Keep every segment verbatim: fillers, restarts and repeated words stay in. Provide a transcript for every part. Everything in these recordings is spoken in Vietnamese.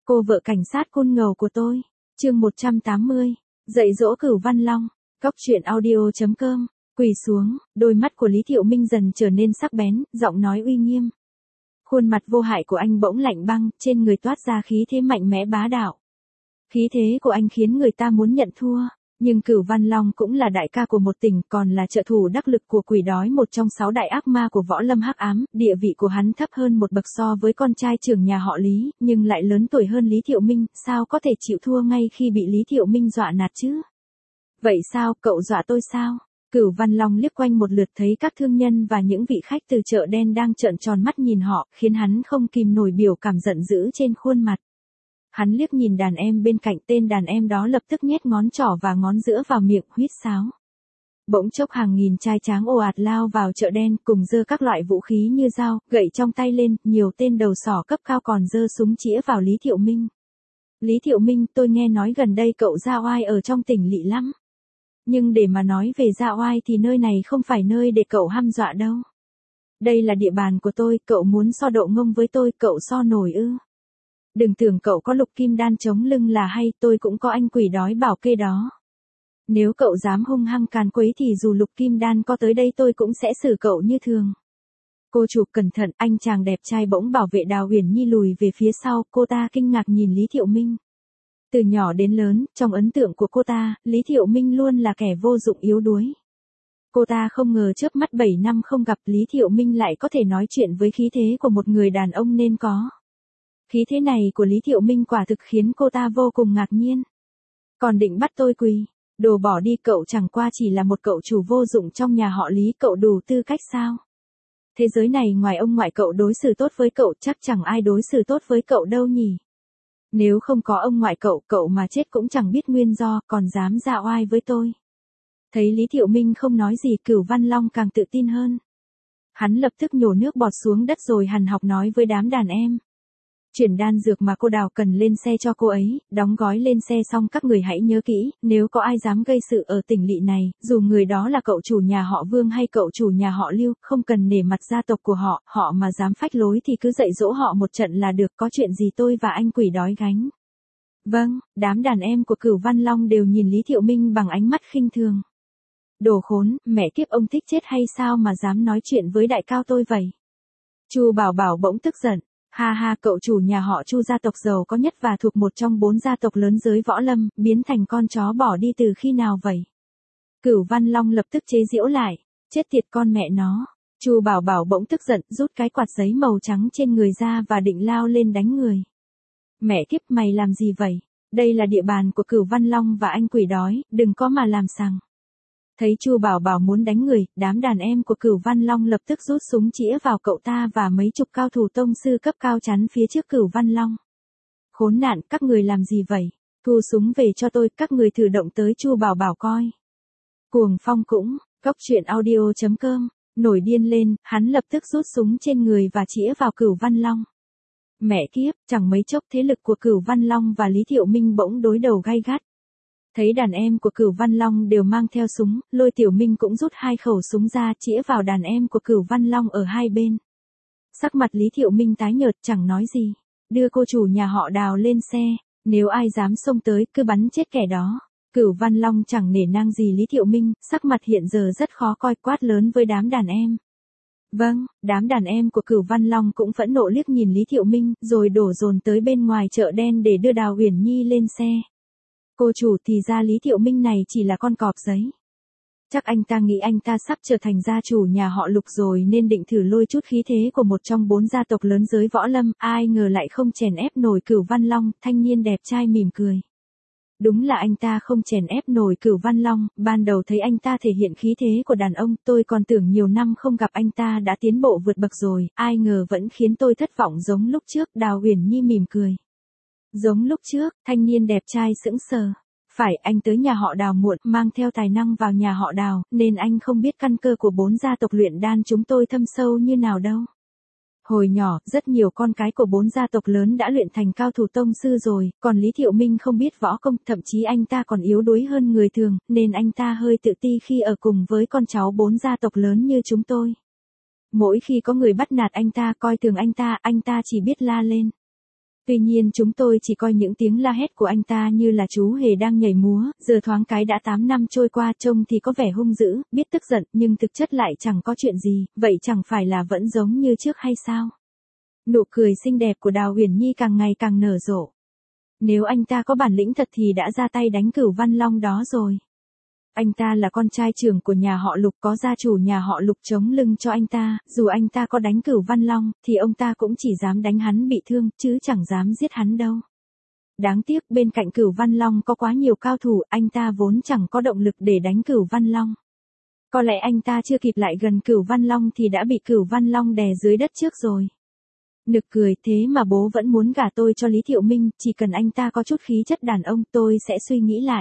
Cô vợ cảnh sát côn ngầu của tôi. Chương một trăm tám mươi. Dạy dỗ Cửu Văn Long. Cóc truyện audio chấm com. Quỳ xuống, đôi mắt của Lý Thiệu Minh dần trở nên sắc bén, giọng nói uy nghiêm. Khuôn mặt vô hại của anh bỗng lạnh băng, trên người toát ra khí thế mạnh mẽ bá đạo. Khí thế của anh khiến người ta muốn nhận thua, nhưng Cửu Văn Long cũng là đại ca của một tỉnh, còn là trợ thủ đắc lực của quỷ đói, một trong sáu đại ác ma của võ lâm hắc ám, địa vị của hắn thấp hơn một bậc so với con trai trưởng nhà họ Lý, nhưng lại lớn tuổi hơn Lý Thiệu Minh, sao có thể chịu thua ngay khi bị Lý Thiệu Minh dọa nạt chứ? Vậy sao, cậu dọa tôi sao? Cửu Văn Long liếc quanh một lượt thấy các thương nhân và những vị khách từ chợ đen đang trợn tròn mắt nhìn họ, khiến hắn không kìm nổi biểu cảm giận dữ trên khuôn mặt. Hắn liếc nhìn đàn em bên cạnh, tên đàn em đó lập tức nhét ngón trỏ và ngón giữa vào miệng, huýt sáo. Bỗng chốc hàng nghìn trai tráng ồ ạt lao vào chợ đen, cùng giơ các loại vũ khí như dao, gậy trong tay lên, nhiều tên đầu sỏ cấp cao còn giơ súng chĩa vào Lý Thiệu Minh. Lý Thiệu Minh, tôi nghe nói gần đây cậu ra oai ở trong tỉnh lỵ lắm. Nhưng để mà nói về ra oai thì nơi này không phải nơi để cậu hăm dọa đâu. Đây là địa bàn của tôi, cậu muốn so độ ngông với tôi, cậu so nổi ư? Đừng tưởng cậu có lục kim đan chống lưng là hay, tôi cũng có anh quỷ đói bảo kê đó. Nếu cậu dám hung hăng càn quấy thì dù lục kim đan có tới đây tôi cũng sẽ xử cậu như thường. Cô chủ cẩn thận, anh chàng đẹp trai bỗng bảo vệ Đào Uyển Nhi lùi về phía sau, cô ta kinh ngạc nhìn Lý Thiệu Minh. Từ nhỏ đến lớn, trong ấn tượng của cô ta, Lý Thiệu Minh luôn là kẻ vô dụng yếu đuối. Cô ta không ngờ chớp mắt bảy năm không gặp Lý Thiệu Minh lại có thể nói chuyện với khí thế của một người đàn ông nên có. Khí thế này của Lý Thiệu Minh quả thực khiến cô ta vô cùng ngạc nhiên. Còn định bắt tôi quỳ, đồ bỏ đi, cậu chẳng qua chỉ là một cậu chủ vô dụng trong nhà họ Lý, cậu đủ tư cách sao? Thế giới này ngoài ông ngoại cậu đối xử tốt với cậu chắc chẳng ai đối xử tốt với cậu đâu nhỉ? Nếu không có ông ngoại cậu, cậu mà chết cũng chẳng biết nguyên do, còn dám ra oai với tôi. Thấy Lý Thiệu Minh không nói gì, Cửu Văn Long càng tự tin hơn. Hắn lập tức nhổ nước bọt xuống đất rồi hằn học nói với đám đàn em. Chuyển đan dược mà cô Đào cần lên xe cho cô ấy, đóng gói lên xe xong các người hãy nhớ kỹ, nếu có ai dám gây sự ở tỉnh lỵ này, dù người đó là cậu chủ nhà họ Vương hay cậu chủ nhà họ Lưu, không cần nể mặt gia tộc của họ, họ mà dám phách lối thì cứ dạy dỗ họ một trận là được, có chuyện gì tôi và anh quỷ đói gánh. Vâng, đám đàn em của Cửu Văn Long đều nhìn Lý Thiệu Minh bằng ánh mắt khinh thường. Đồ khốn, mẹ kiếp, ông thích chết hay sao mà dám nói chuyện với đại cao tôi vậy? Chu Bảo Bảo bỗng tức giận. Ha ha, cậu chủ nhà họ Chu gia tộc giàu có nhất và thuộc một trong bốn gia tộc lớn giới võ lâm, biến thành con chó bỏ đi từ khi nào vậy? Cửu Văn Long lập tức chế giễu lại, chết tiệt con mẹ nó. Chu Bảo Bảo bỗng tức giận, rút cái quạt giấy màu trắng trên người ra và định lao lên đánh người. Mẹ kiếp, mày làm gì vậy? Đây là địa bàn của Cửu Văn Long và anh quỷ đói, đừng có mà làm sằng. Thấy Chu Bảo Bảo muốn đánh người, đám đàn em của Cửu Văn Long lập tức rút súng chĩa vào cậu ta và mấy chục cao thủ tông sư cấp cao chắn phía trước Cửu Văn Long. Khốn nạn, các người làm gì vậy? Thu súng về cho tôi, các người thử động tới Chu Bảo Bảo coi. Cuồng Phong cũng, cóc truyện audio chấm com, nổi điên lên, hắn lập tức rút súng trên người và chĩa vào Cửu Văn Long. Mẹ kiếp, chẳng mấy chốc thế lực của Cửu Văn Long và Lý Thiệu Minh bỗng đối đầu gay gắt. Thấy đàn em của Cửu Văn Long đều mang theo súng, Lôi Tiểu Minh cũng rút hai khẩu súng ra chĩa vào đàn em của Cửu Văn Long ở hai bên. Sắc mặt Lý Thiệu Minh tái nhợt chẳng nói gì, đưa cô chủ nhà họ Đào lên xe, nếu ai dám xông tới cứ bắn chết kẻ đó. Cửu Văn Long chẳng nể nang gì Lý Thiệu Minh, sắc mặt hiện giờ rất khó coi, quát lớn với đám đàn em. Vâng, đám đàn em của Cửu Văn Long cũng phẫn nộ liếc nhìn Lý Thiệu Minh, rồi đổ dồn tới bên ngoài chợ đen để đưa Đào Uyển Nhi lên xe. Cô chủ, thì ra Lý Thiệu Minh này chỉ là con cọp giấy. Chắc anh ta nghĩ anh ta sắp trở thành gia chủ nhà họ Lục rồi nên định thử lôi chút khí thế của một trong bốn gia tộc lớn giới võ lâm, ai ngờ lại không chèn ép nổi Cửu Văn Long, thanh niên đẹp trai mỉm cười. Đúng là anh ta không chèn ép nổi Cửu Văn Long, ban đầu thấy anh ta thể hiện khí thế của đàn ông, tôi còn tưởng nhiều năm không gặp anh ta đã tiến bộ vượt bậc rồi, ai ngờ vẫn khiến tôi thất vọng giống lúc trước, Đào Uyển Nhi mỉm cười. Giống lúc trước, thanh niên đẹp trai sững sờ. Phải, anh tới nhà họ Đào muộn, mang theo tài năng vào nhà họ Đào, nên anh không biết căn cơ của bốn gia tộc luyện đan chúng tôi thâm sâu như nào đâu. Hồi nhỏ, rất nhiều con cái của bốn gia tộc lớn đã luyện thành cao thủ tông sư rồi, còn Lý Thiệu Minh không biết võ công, thậm chí anh ta còn yếu đuối hơn người thường, nên anh ta hơi tự ti khi ở cùng với con cháu bốn gia tộc lớn như chúng tôi. Mỗi khi có người bắt nạt anh ta, coi thường anh ta, anh ta chỉ biết la lên. Tuy nhiên chúng tôi chỉ coi những tiếng la hét của anh ta như là chú hề đang nhảy múa, giờ thoáng cái đã tám năm trôi qua, trông thì có vẻ hung dữ, biết tức giận, nhưng thực chất lại chẳng có chuyện gì, vậy chẳng phải là vẫn giống như trước hay sao? Nụ cười xinh đẹp của Đào Uyển Nhi càng ngày càng nở rộ. Nếu anh ta có bản lĩnh thật thì đã ra tay đánh Cửu Văn Long đó rồi. Anh ta là con trai trưởng của nhà họ Lục, có gia chủ nhà họ Lục chống lưng cho anh ta, dù anh ta có đánh Cửu Văn Long, thì ông ta cũng chỉ dám đánh hắn bị thương, chứ chẳng dám giết hắn đâu. Đáng tiếc bên cạnh Cửu Văn Long có quá nhiều cao thủ, anh ta vốn chẳng có động lực để đánh Cửu Văn Long. Có lẽ anh ta chưa kịp lại gần Cửu Văn Long thì đã bị Cửu Văn Long đè dưới đất trước rồi. Nực cười, thế mà bố vẫn muốn gả tôi cho Lý Thiệu Minh, chỉ cần anh ta có chút khí chất đàn ông tôi sẽ suy nghĩ lại.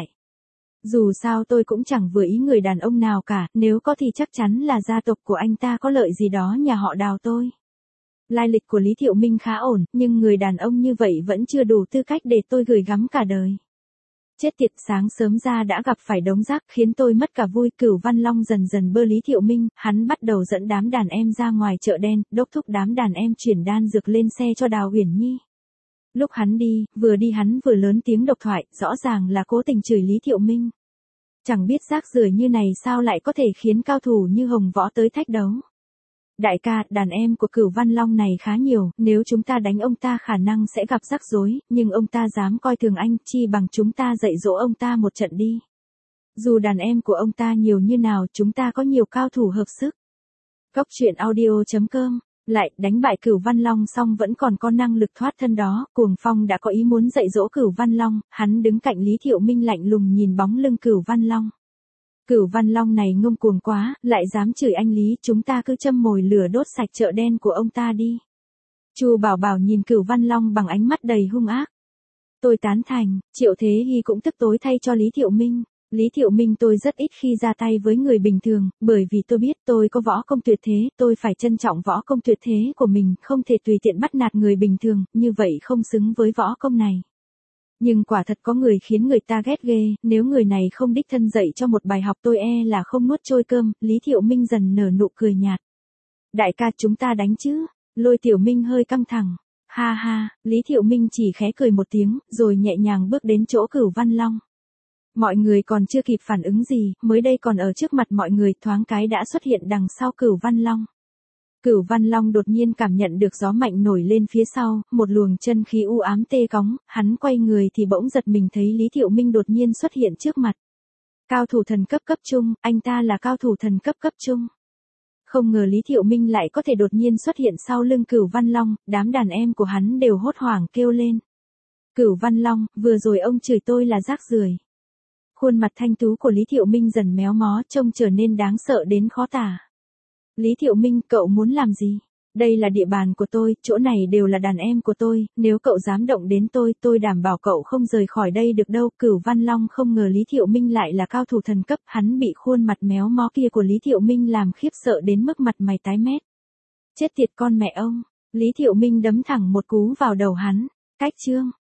Dù sao tôi cũng chẳng vừa ý người đàn ông nào cả, nếu có thì chắc chắn là gia tộc của anh ta có lợi gì đó nhà họ Đào tôi. Lai lịch của Lý Thiệu Minh khá ổn, nhưng người đàn ông như vậy vẫn chưa đủ tư cách để tôi gửi gắm cả đời. Chết tiệt, sáng sớm ra đã gặp phải đống rác khiến tôi mất cả vui. Cửu Văn Long dần dần bơ Lý Thiệu Minh, hắn bắt đầu dẫn đám đàn em ra ngoài chợ đen, đốc thúc đám đàn em chuyển đan dược lên xe cho Đào Uyển Nhi. Lúc hắn đi, vừa đi hắn vừa lớn tiếng độc thoại, rõ ràng là cố tình chửi Lý Thiệu Minh. Chẳng biết rác rưởi như này sao lại có thể khiến cao thủ như Hồng Võ tới thách đấu. Đại ca, đàn em của Cửu Văn Long này khá nhiều, nếu chúng ta đánh ông ta khả năng sẽ gặp rắc rối, nhưng ông ta dám coi thường anh, chi bằng chúng ta dạy dỗ ông ta một trận đi. Dù đàn em của ông ta nhiều như nào, chúng ta có nhiều cao thủ hợp sức. Cốc truyện audio chấm com. Lại, đánh bại Cửu Văn Long xong vẫn còn có năng lực thoát thân đó, Cuồng Phong đã có ý muốn dạy dỗ Cửu Văn Long, hắn đứng cạnh Lý Thiệu Minh lạnh lùng nhìn bóng lưng Cửu Văn Long. Cửu Văn Long này ngông cuồng quá, lại dám chửi anh Lý, chúng ta cứ châm mồi lửa đốt sạch chợ đen của ông ta đi. Chu Bảo Bảo nhìn Cửu Văn Long bằng ánh mắt đầy hung ác. Tôi tán thành, Triệu Thế Hy cũng tức tối thay cho Lý Thiệu Minh. Lý Thiệu Minh, tôi rất ít khi ra tay với người bình thường, bởi vì tôi biết tôi có võ công tuyệt thế, tôi phải trân trọng võ công tuyệt thế của mình, không thể tùy tiện bắt nạt người bình thường, như vậy không xứng với võ công này. Nhưng quả thật có người khiến người ta ghét ghê, nếu người này không đích thân dạy cho một bài học tôi e là không nuốt trôi cơm. Lý Thiệu Minh dần nở nụ cười nhạt. Đại ca, chúng ta đánh chứ? Lôi Tiểu Minh hơi căng thẳng. Ha ha, Lý Thiệu Minh chỉ khẽ cười một tiếng, rồi nhẹ nhàng bước đến chỗ Cửu Văn Long. Mọi người còn chưa kịp phản ứng gì, mới đây còn ở trước mặt mọi người, thoáng cái đã xuất hiện đằng sau Cửu Văn Long. Cửu Văn Long đột nhiên cảm nhận được gió mạnh nổi lên phía sau, một luồng chân khí u ám tê cóng, hắn quay người thì bỗng giật mình thấy Lý Thiệu Minh đột nhiên xuất hiện trước mặt. Cao thủ thần cấp cấp trung, anh ta là cao thủ thần cấp cấp trung. Không ngờ Lý Thiệu Minh lại có thể đột nhiên xuất hiện sau lưng Cửu Văn Long, đám đàn em của hắn đều hốt hoảng kêu lên. Cửu Văn Long, vừa rồi ông chửi tôi là rác rưởi. Khuôn mặt thanh tú của Lý Thiệu Minh dần méo mó, trông trở nên đáng sợ đến khó tả. Lý Thiệu Minh, cậu muốn làm gì? Đây là địa bàn của tôi, chỗ này đều là đàn em của tôi, nếu cậu dám động đến tôi, tôi đảm bảo cậu không rời khỏi đây được đâu. Cửu Văn Long không ngờ Lý Thiệu Minh lại là cao thủ thần cấp, hắn bị khuôn mặt méo mó kia của Lý Thiệu Minh làm khiếp sợ đến mức mặt mày tái mét. Chết tiệt con mẹ ông, Lý Thiệu Minh đấm thẳng một cú vào đầu hắn. Cách chương.